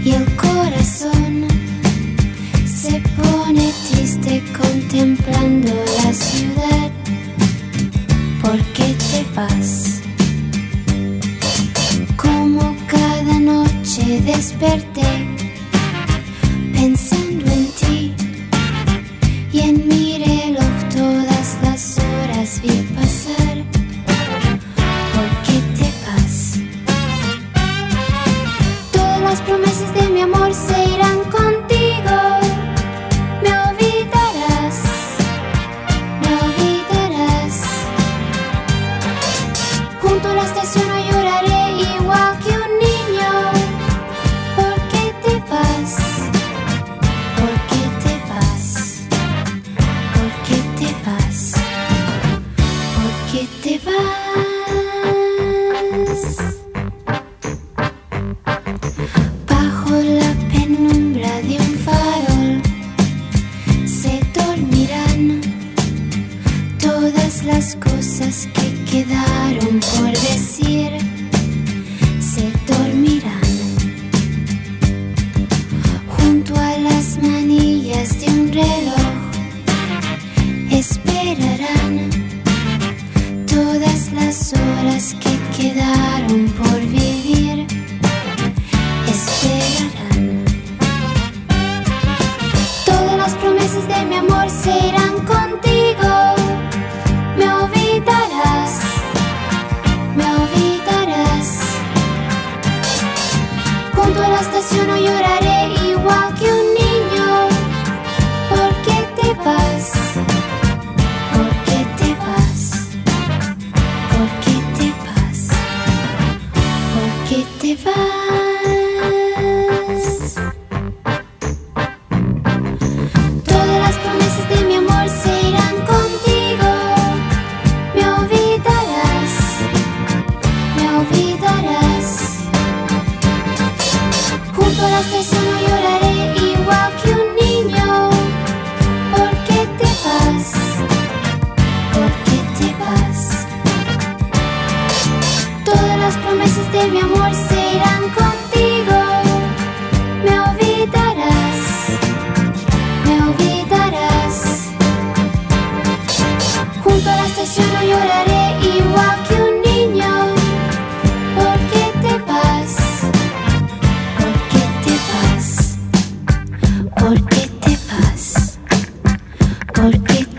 y el corazón se pone triste contemplando la ciudad. ¿Por qué te vas? Como cada noche desperté pensando en ti, y en mi reloj todas las horas vi pasar. ¿Por qué te vas? Todas las promesas de mi amor se irán contigo. Me olvidarás, me olvidarás. Junto a la estación hoy lloraré igual que un niño. ¿Por qué te vas? ¿Por qué te vas? ¿Por qué te vas? ¿Por qué te vas? Bajo la penumbra de un farol se dormirán todas las cosas que quedaron por decir. Se dormirán junto a las manillas de un reloj. Esperarán todas las horas que quedaron por vivir. Esperarán. Todas las promesas de mi amor se irán contigo. Me olvidarás, me olvidarás. Junto a la estación hoy lloraré igual que un niño. ¿Por qué te vas? ¿Por qué te vas? ¿Por qué te vas? ¿Por qué te vas? Todas las promesas de mi amor se irán contigo. Me olvidarás, me olvidarás. Junto a la estación hoy lloraré igual que un niño. ¿Por qué te vas? ¿Por qué te vas? Todas las promesas de mi amor se irán contigo. Me olvidarás, me olvidarás. Junto a la estación hoy lloraré igual que un niño. ¿Por qué te vas? ¿Por qué te vas? ¿Por qué te vas? ¿Por qué